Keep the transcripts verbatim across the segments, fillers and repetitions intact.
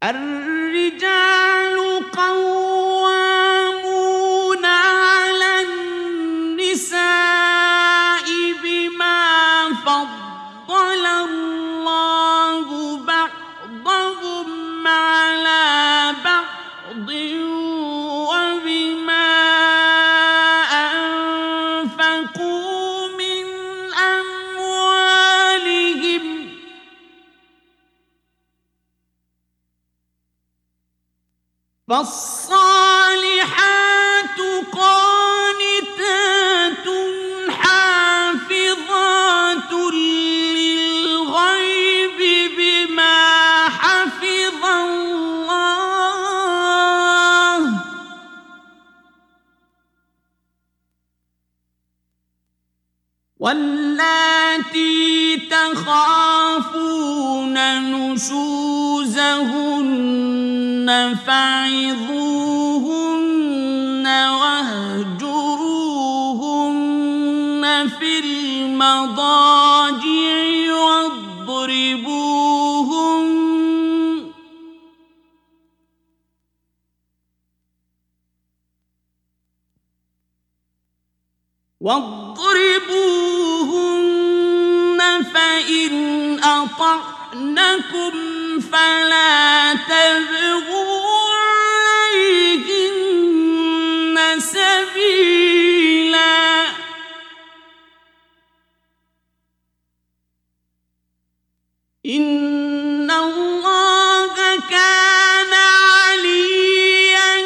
الرجال قوامون على النساء بما فضل الله بعضهم على بعض وبما أنفقوا من أموالهم فالصالحات قانتات حافظات للغيب بما حفظ الله واللاتي تخافون نشوزهن فعظوهن واهجروهن في المضاجع واضربوهن واضربوهن فإن أطعنكم فلا تبغوا عليهن سبيلا إن الله كان عليا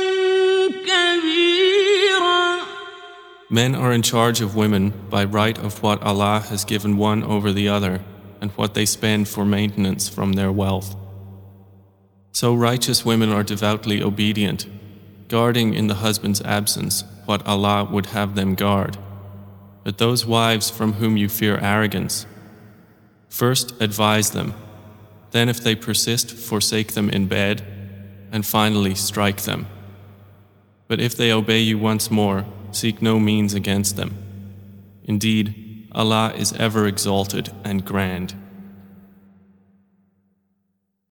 كبيرا. Men are in charge of women by right of what Allah has given one over the other and what they spend for maintenance from their wealth. So righteous women are devoutly obedient, guarding in the husband's absence what Allah would have them guard. But those wives from whom you fear arrogance, first advise them, then if they persist, forsake them in bed, and finally strike them. But if they obey you once more, seek no means against them. Indeed, Allah is ever exalted and grand.